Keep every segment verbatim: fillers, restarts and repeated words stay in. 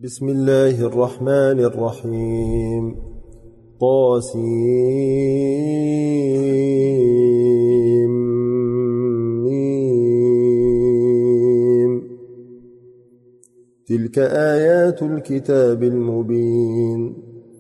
بسم الله الرحمن الرحيم. طاسيم. تلك آيات الكتاب المبين.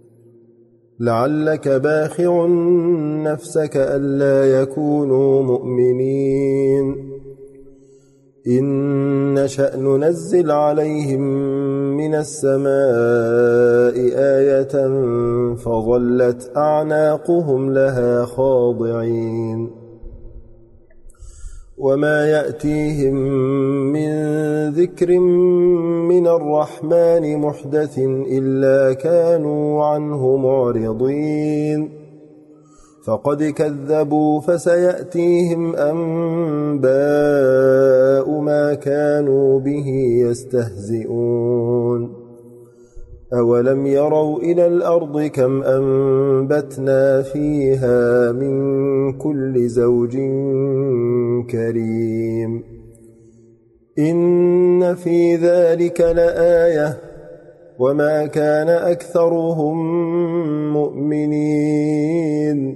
لعلك باخع نفسك ألا يكونوا مؤمنين إن نشأ ننزل عليهم من السماء آية فظلت أعناقهم لها خاضعين وما يأتيهم من ذكر من الرحمن محدث إلا كانوا عنه معرضين فقد كذبوا فسيأتيهم أنباء ما كانوا به يستهزئون أولم يروا إلى الأرض كم أنبتنا فيها من كل زوج كريم إن في ذلك لآية وما كان أكثرهم مؤمنين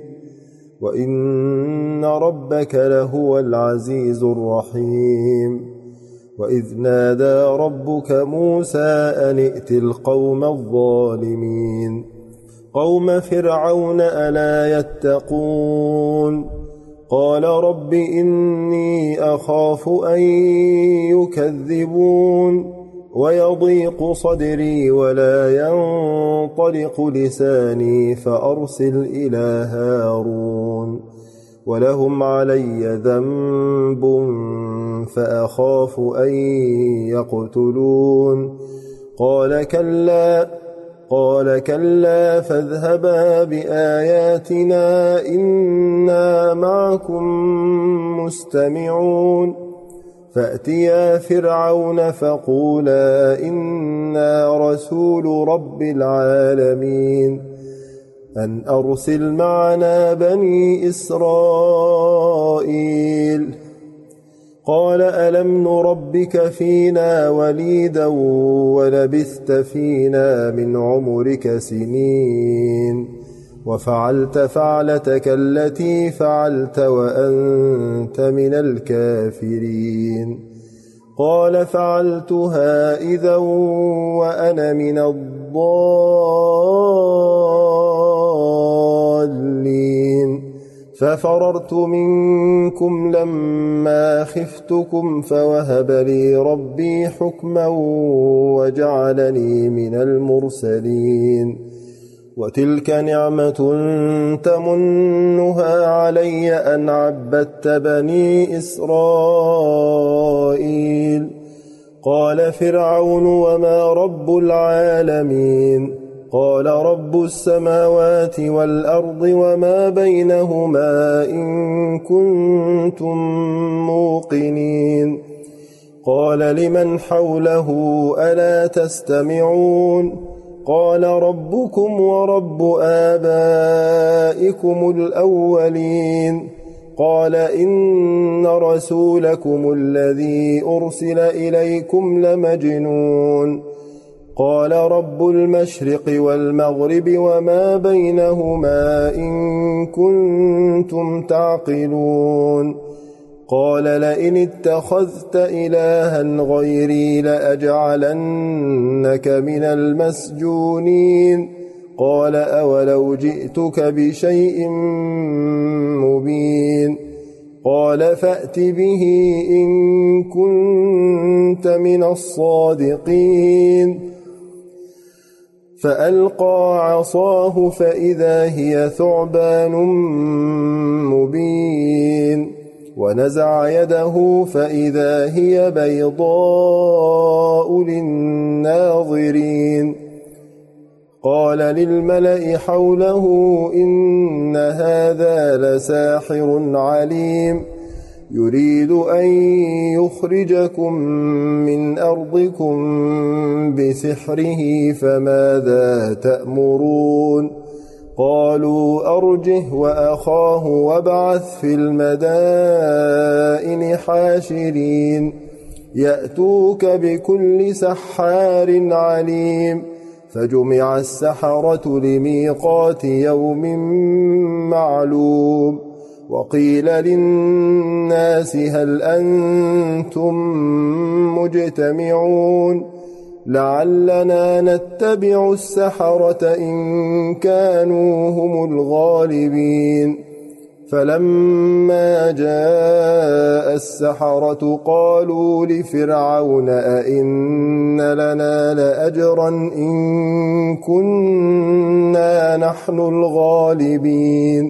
وإن ربك لهو العزيز الرحيم وإذ نادى ربك موسى أن ائت القوم الظالمين قوم فرعون ألا يتقون قال رب إني أخاف أن يكذبون ويضيق صدري ولا ينطلق لساني فأرسل إلى هارون ولهم علي ذنب فأخاف أن يقتلون قال كلا قال كلا فاذهبا بآياتنا إنا معكم مستمعون فأتيا فرعون فقولا إنا رسول رب العالمين أن أرسل معنا بني إسرائيل قال ألم نربك فينا وليدا ولبثت فينا من عمرك سنين وفعلت فعلتك التي فعلت وأنت من الكافرين قال فعلتها إذا وأنا من الضالين ففررت منكم لما خفتكم فوهب لي ربي حكما وجعلني من المرسلين وتلك نعمة تمنها علي أن عبدت بني إسرائيل قال فرعون وما رب العالمين قال رب السماوات والأرض وما بينهما إن كنتم موقنين قال لمن حوله ألا تستمعون قال ربكم ورب آبائكم الأولين قال إن رسولكم الذي أرسل إليكم لمجنون قال رب المشرق والمغرب وما بينهما إن كنتم تعقلون قال لئن اتخذت إلها غيري لأجعلنك من المسجونين قال أولو جئتك بشيء مبين قال فأت به إن كنت من الصادقين فألقى عصاه فإذا هي ثعبان مبين ونزع يده فإذا هي بيضاء للناظرين قال للملأ حوله إن هذا لساحر عليم يريد أن يخرجكم من أرضكم بسحره فماذا تأمرون قالوا أرجه وأخاه وابعث في المدائن حاشرين يأتوك بكل سحار عليم فجمع السحرة لميقات يوم معلوم وقيل للناس هل أنتم مجتمعون لعلنا نتبع السحرة إن كانوا هم الغالبين فلما جاء السحرة قالوا لفرعون أئن لنا لأجرا إن كنا نحن الغالبين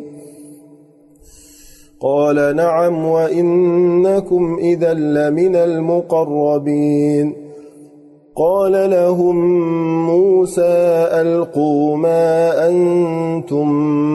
قال نعم وإنكم إذا لمن المقربين قال لهم موسى ألقوا ما أنتم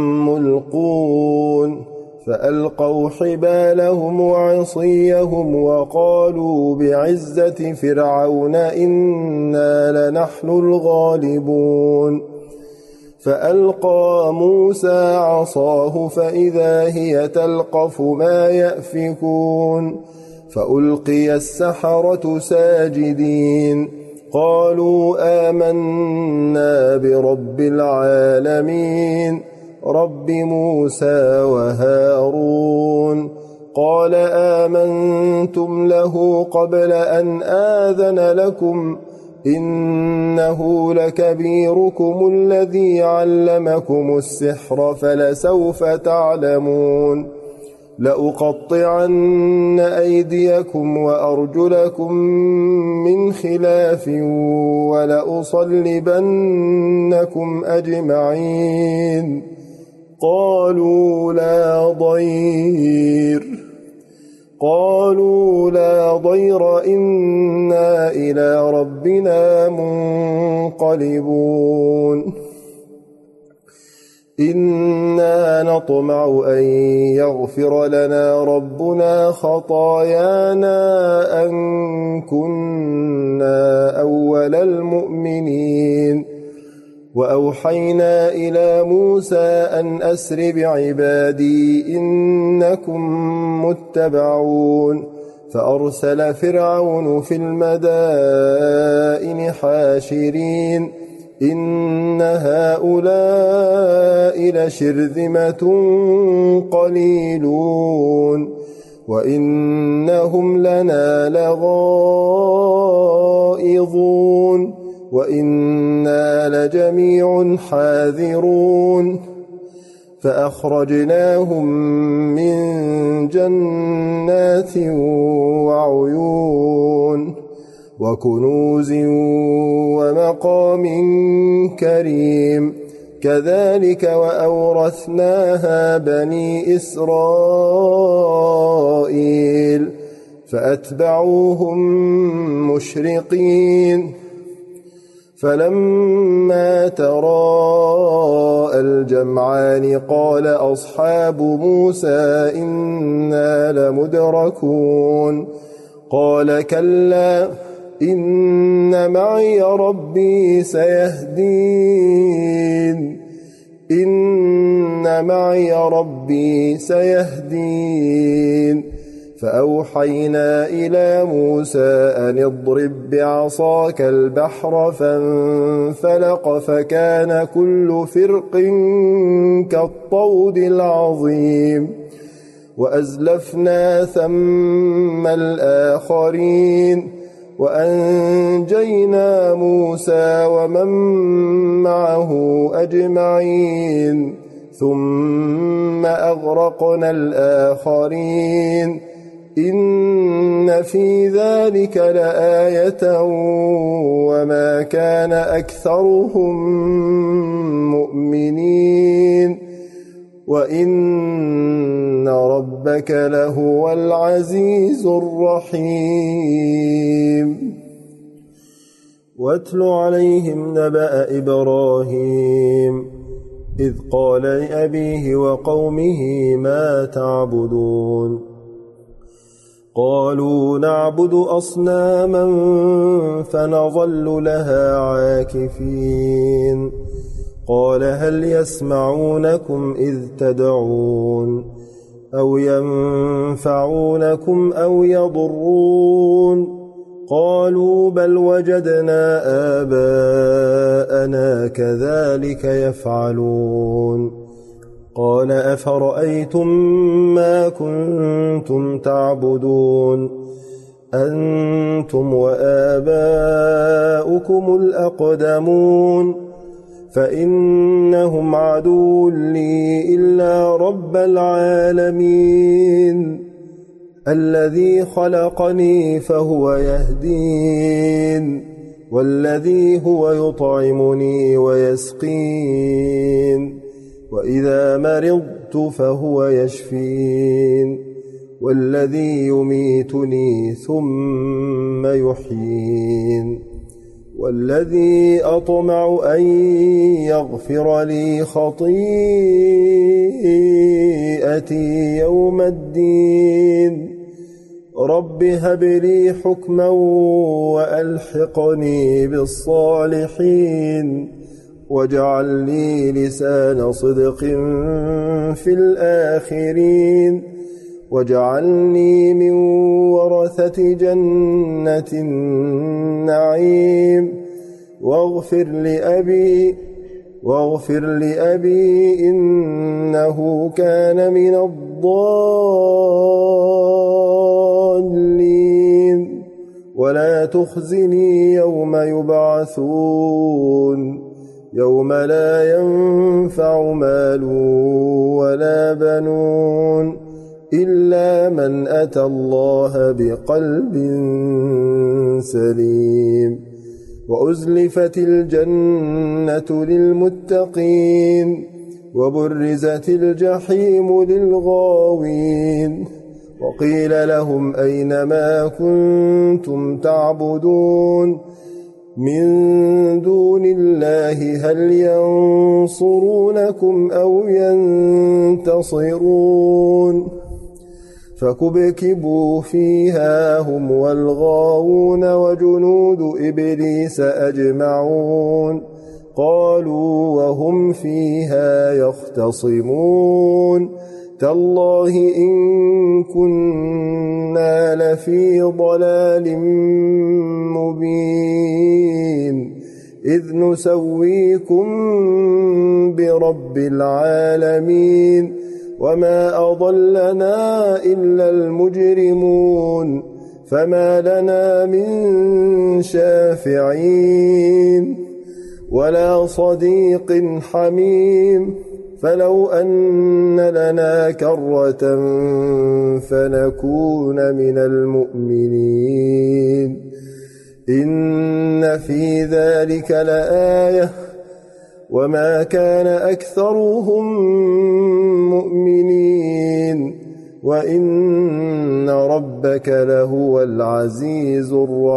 ملقون فألقوا حبالهم وعصيهم وقالوا بعزة فرعون إنا لنحن الغالبون فألقى موسى عصاه فإذا هي تلقف ما يأفكون فألقي السحرة ساجدين قالوا آمنا برب العالمين رب موسى وهارون قال آمنتم له قبل أن آذن لكم إنه لكبيركم الذي علمكم السحر فلسوف تعلمون لأقطعن أيديكم وأرجلكم من خلاف ولأصلبنكم أجمعين قالوا لا ضير قالوا لا ضير إنا إلى ربنا منقلبون إنا نطمع أن يغفر لنا ربنا خطايانا أن كنا أول المؤمنين وأوحينا إلى موسى أن أسر بعبادي إنكم متبعون فأرسل فرعون في المدائن حاشرين إن هؤلاء لشرذمة قليلون وإنهم لنا لغائظون وإنا لجميع حاذرون فأخرجناهم من جنات وعيون وكنوز ومقام كريم كذلك وأورثناها بني إسرائيل فأتبعوهم مشرقين فلما تراءى الجمعان قال أصحاب موسى إنا لمدركون قال كلا إن معي ربي سيهدين إن معي ربي سيهدين فأوحينا إلى موسى أن اضرب بعصاك البحر فانفلق فكان كل فرق كالطود العظيم وأزلفنا ثم الآخرين وأنجينا موسى ومن معه أجمعين ثم أغرقنا الآخرين إن في ذلك لآية وما كان أكثرهم مؤمنين وإن ربك لهو العزيز الرحيم واتل عليهم نبأ إبراهيم إذ قال لأبيه وقومه ما تعبدون قالوا نعبد أصناما فنظل لها عاكفين قال هل يسمعونكم إذ تدعون أو ينفعونكم أو يضرون قالوا بل وجدنا آباءنا كذلك يفعلون قال أفرأيتم ما كنتم تعبدون أنتم وآباؤكم الأقدمون فإنهم عدو لي إلا رب العالمين الذي خلقني فهو يهدين والذي هو يطعمني ويسقين وإذا مرضت فهو يشفين والذي يميتني ثم يحيين والذي أطمع أن يغفر لي خطيئتي يوم الدين رب هب لي حكما وألحقني بالصالحين واجعل لي لسان صدق في الآخرين واجعلني من ورثة جنة النعيم واغفر لأبي واغفر لأبي إنه كان من الضالين ولا تخزني يوم يبعثون يوم لا ينفع مال ولا بنون إلا من أتى الله بقلب سليم وأزلفت الجنة للمتقين وبرزت الجحيم للغاوين وقيل لهم أين ما كنتم تعبدون من دون الله هل ينصرونكم أو ينتصرون فكبكبوا فيها هم والغاوون وجنود إبليس أجمعون قالوا وهم فيها يختصمون تالله إن كنا لفي ضلال مبين إذ نسويكم برب العالمين وما أضلنا إلا المجرمون فما لنا من شافعين ولا صديق حميم فلو أن لنا كرة فنكون من المؤمنين إن في ذلك لآية وما كان أكثرهم مؤمنين وإن ربك لهو العزيز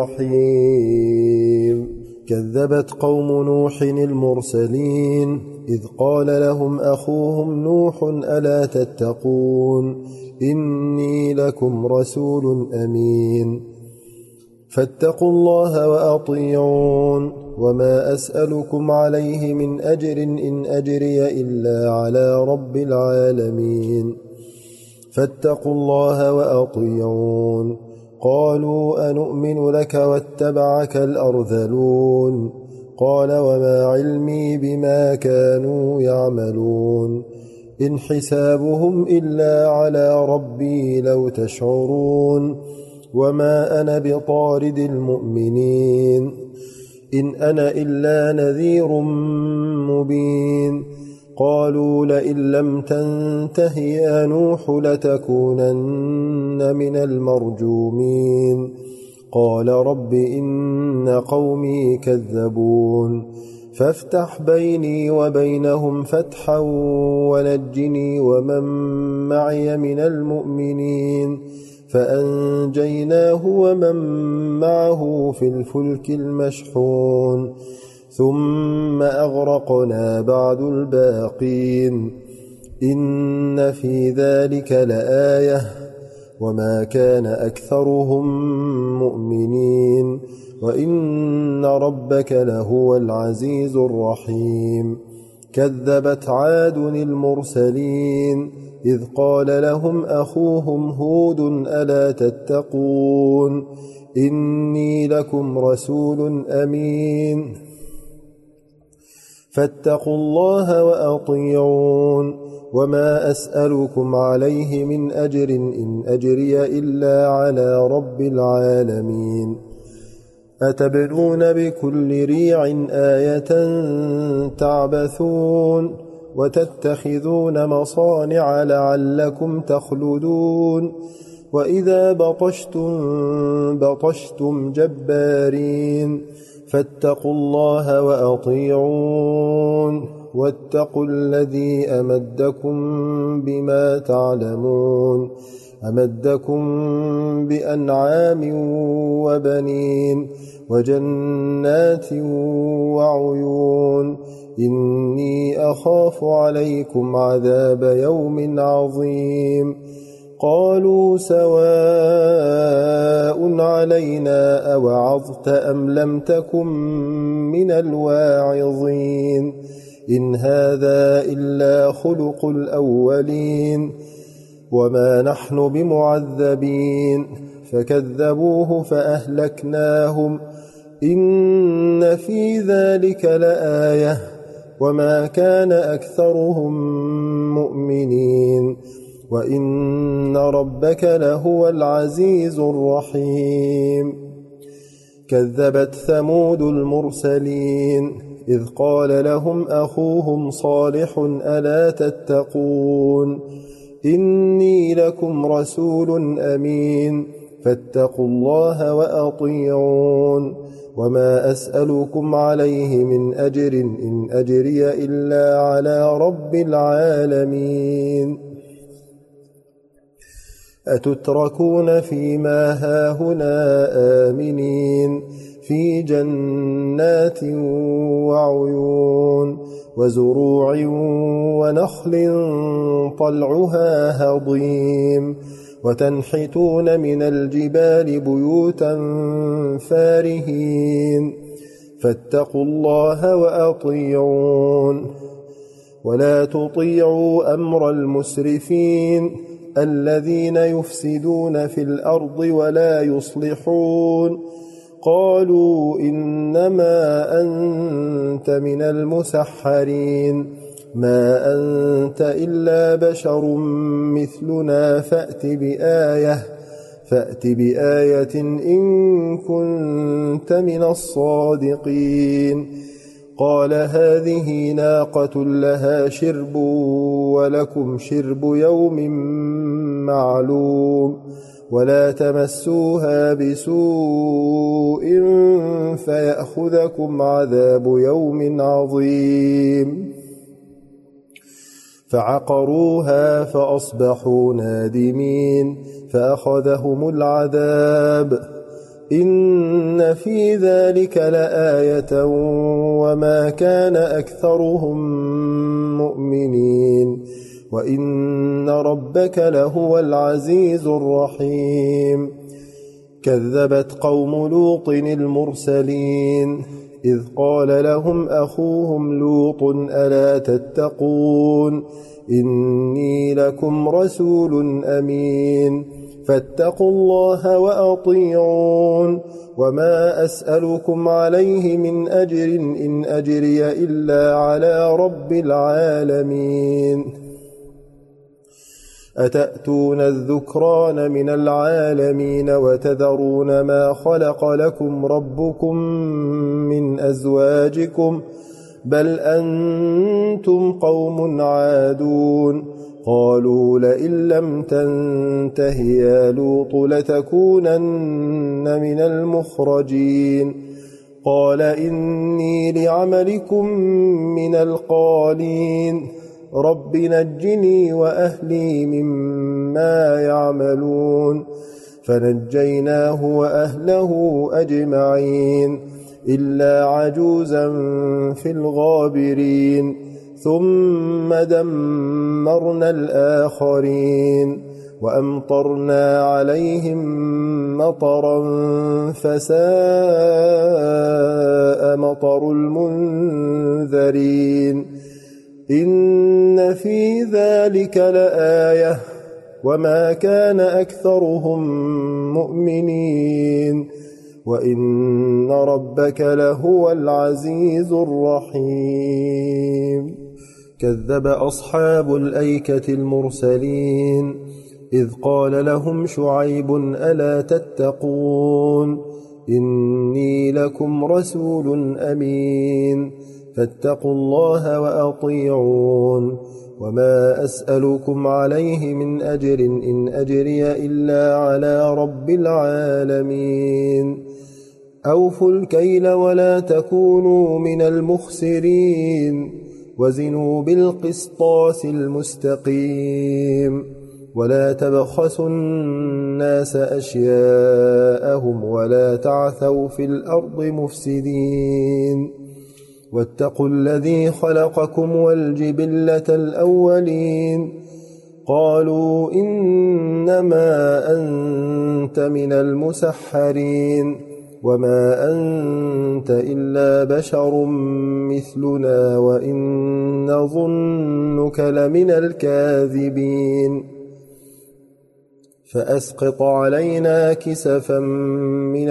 الرحيم كذبت قوم نوح المرسلين إذ قال لهم أخوهم نوح ألا تتقون إني لكم رسول أمين فاتقوا الله وأطيعون وما أسألكم عليه من أجر إن أجري إلا على رب العالمين فاتقوا الله وأطيعون قالوا أنؤمن لك واتبعك الأرذلون قال وما علمي بما كانوا يعملون إن حسابهم إلا على ربي لو تشعرون وما أنا بطارد المؤمنين إن أنا إلا نذير مبين قالوا لئن لم تنته يا نوح لتكونن من المرجومين قال رب إن قومي كذبون فافتح بيني وبينهم فتحا ونجني ومن معي من المؤمنين فأنجيناه ومن معه في الفلك المشحون ثم أغرقنا بعد الباقين إن في ذلك لآية وما كان أكثرهم مؤمنين وإن ربك لهو العزيز الرحيم كذبت عاد المرسلين إذ قال لهم أخوهم هود ألا تتقون إني لكم رسول أمين فاتقوا الله وأطيعون وما أسألكم عليه من أجر إن أجري إلا على رب العالمين أتبنون بكل ريع آية تعبثون وتتخذون مصانع لعلكم تخلدون وإذا بطشتم بطشتم جبارين فاتقوا الله وأطيعون واتقوا الذي أمدكم بما تعلمون أمدكم بأنعام وبنين وجنات وعيون إني أخاف عليكم عذاب يوم عظيم قالوا سواء علينا أوعظت أم لم تكن من الواعظين إن هذا إلا خلق الأولين وما نحن بمعذبين فكذبوه فأهلكناهم إن في ذلك لآية وما كان أكثرهم مؤمنين وإن ربك لهو العزيز الرحيم كذبت ثمود المرسلين إذ قال لهم أخوهم صالح ألا تتقون إني لكم رسول أمين فاتقوا الله وأطيعون وما أسألكم عليه من أجر إن أجري إلا على رب العالمين أتتركون فيما هاهنا آمنين في جنات وعيون وزروع ونخل طلعها هضيم وتنحتون من الجبال بيوتا فارهين فاتقوا الله وأطيعون ولا تطيعوا أمر المسرفين الذين يفسدون في الأرض ولا يصلحون قالوا إنما أنت من المسحرين ما أنت إلا بشر مثلنا فأت بآية فأت بآية إن كنت من الصادقين قال هذه ناقة لها شرب ولكم شرب يوم معلوم ولا تمسوها بسوء فيأخذكم عذاب يوم عظيم فعقروها فأصبحوا نادمين فأخذهم العذاب إن في ذلك لآية وما كان أكثرهم مؤمنين وإن ربك لهو العزيز الرحيم كذبت قوم لوط المرسلين إذ قال لهم أخوهم لوط ألا تتقون إني لكم رسول أمين فاتقوا الله وأطيعون وما أسألكم عليه من أجر إن أجري إلا على رب العالمين أتأتون الذكران من العالمين وتذرون ما خلق لكم ربكم من أزواجكم بل أنتم قوم عادون قالوا لئن لم تنته يا لوط لتكونن من المخرجين قال إني لعملكم من القالين رب نجني وأهلي مما يعملون فنجيناه وأهله أجمعين إلا عجوزا في الغابرين ثم دمرنا الآخرين وأمطرنا عليهم مطرا فساء مطر المنذرين إن في ذلك لآية وما كان أكثرهم مؤمنين وإن ربك لهو العزيز الرحيم كذب أصحاب الأيكة المرسلين إذ قال لهم شعيب ألا تتقون إني لكم رسول أمين فاتقوا الله وأطيعون وما أسألكم عليه من أجر إن أجري إلا على رب العالمين أوفوا الكيل ولا تكونوا من المخسرين وزنوا بالقسطاس المستقيم ولا تبخسوا الناس أشياءهم ولا تعثوا في الأرض مفسدين واتقوا الذي خلقكم والجبلة الأولين قالوا إنما أنت من المسحرين وما أنت إلا بشر مثلنا وإن نظنك لمن الكاذبين فأسقط علينا كسفا من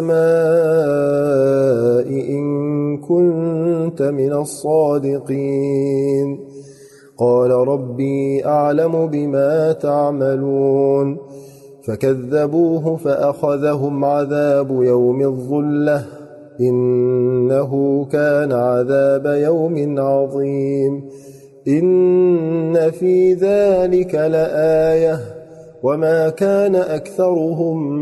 السماء إن كنت من الصادقين قال ربي أعلم بما تعملون فكذبوه فأخذهم عذاب يوم الظلة إنه كان عذاب يوم عظيم إن في ذلك لآية وما كان أكثرهم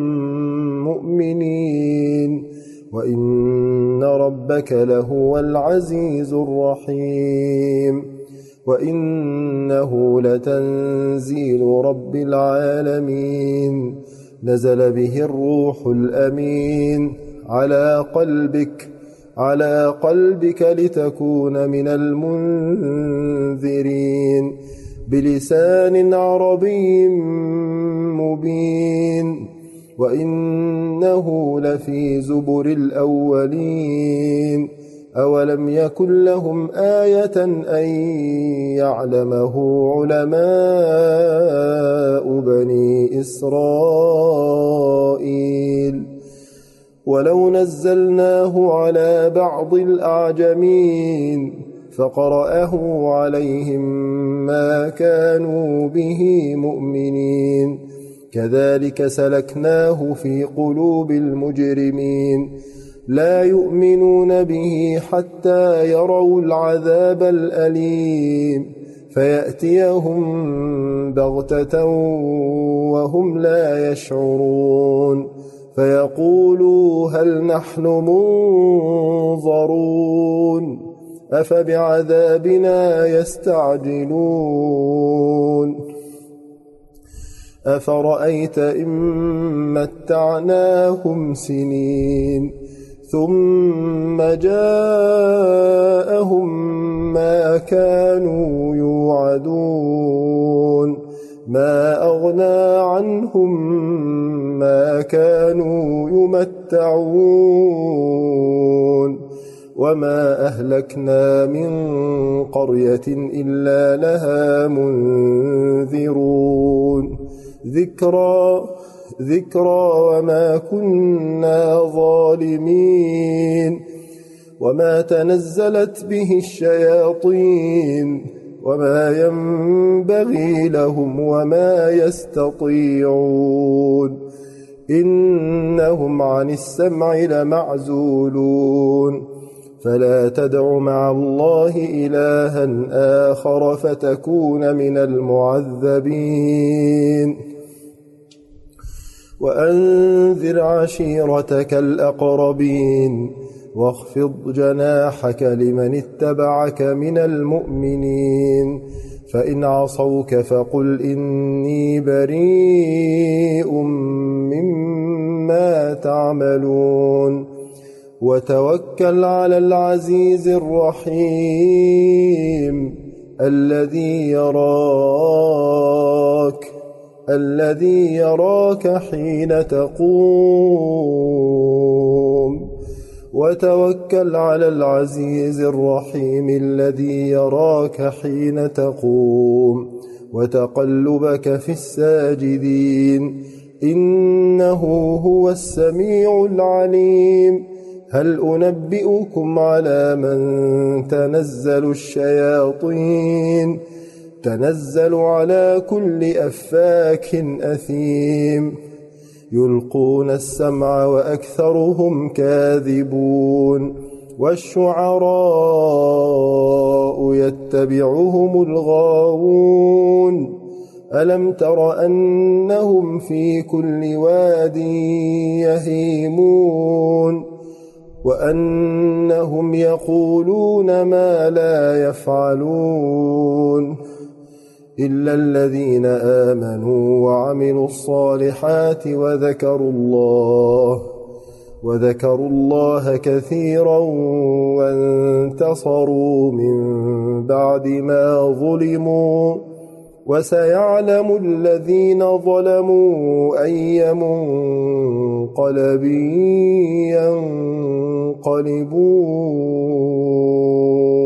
مؤمنين وإن ربك لهو العزيز الرحيم وإنه لتنزيل رب العالمين نزل به الروح الأمين على قلبك على قلبك لتكون من المنذرين بلسان عربي مبين وإنه لفي زبر الأولين أولم يكن لهم آية أن يعلمه علماء بني إسرائيل ولو نزلناه على بعض الأعجمين فقرأه عليهم ما كانوا به مؤمنين كذلك سلكناه في قلوب المجرمين لا يؤمنون به حتى يروا العذاب الأليم فيأتيهم بغتة وهم لا يشعرون فيقولوا هل نحن منظرون أفبعذابنا يستعجلون أفرأيت إن متعناهم سنين ثم جاءهم ما كانوا يوعدون ما أغنى عنهم ما كانوا يمتعون وما أهلكنا من قرية إلا لها منذرون ذكرى ذكرى وما كنا ظالمين وما تنزلت به الشياطين وما ينبغي لهم وما يستطيعون إنهم عن السمع لمعزولون فلا تدع مع الله إلها آخر فتكون من المعذبين وأنذر عشيرتك الأقربين واخفض جناحك لمن اتبعك من المؤمنين فإن عصوك فقل إني بريء مما تعملون وتوكل على العزيز الرحيم الذي يراك الذي يراك حين تقوم وتوكل على العزيز الرحيم الذي يراك حين تقوم وتقلبك في الساجدين إنه هو السميع العليم. هل أنبئكم على من تنزل الشياطين تنزل على كل أفاك أثيم يلقون السمع وأكثرهم كاذبون والشعراء يتبعهم الغاوون ألم تر أنهم في كل واد يهيمون وأنهم يقولون ما لا يفعلون إلا الذين آمنوا وعملوا الصالحات وذكروا الله وذكروا الله كثيرا وانتصروا من بعد ما ظلموا وسيعلم الذين ظلموا أي منقلب ينقلبون.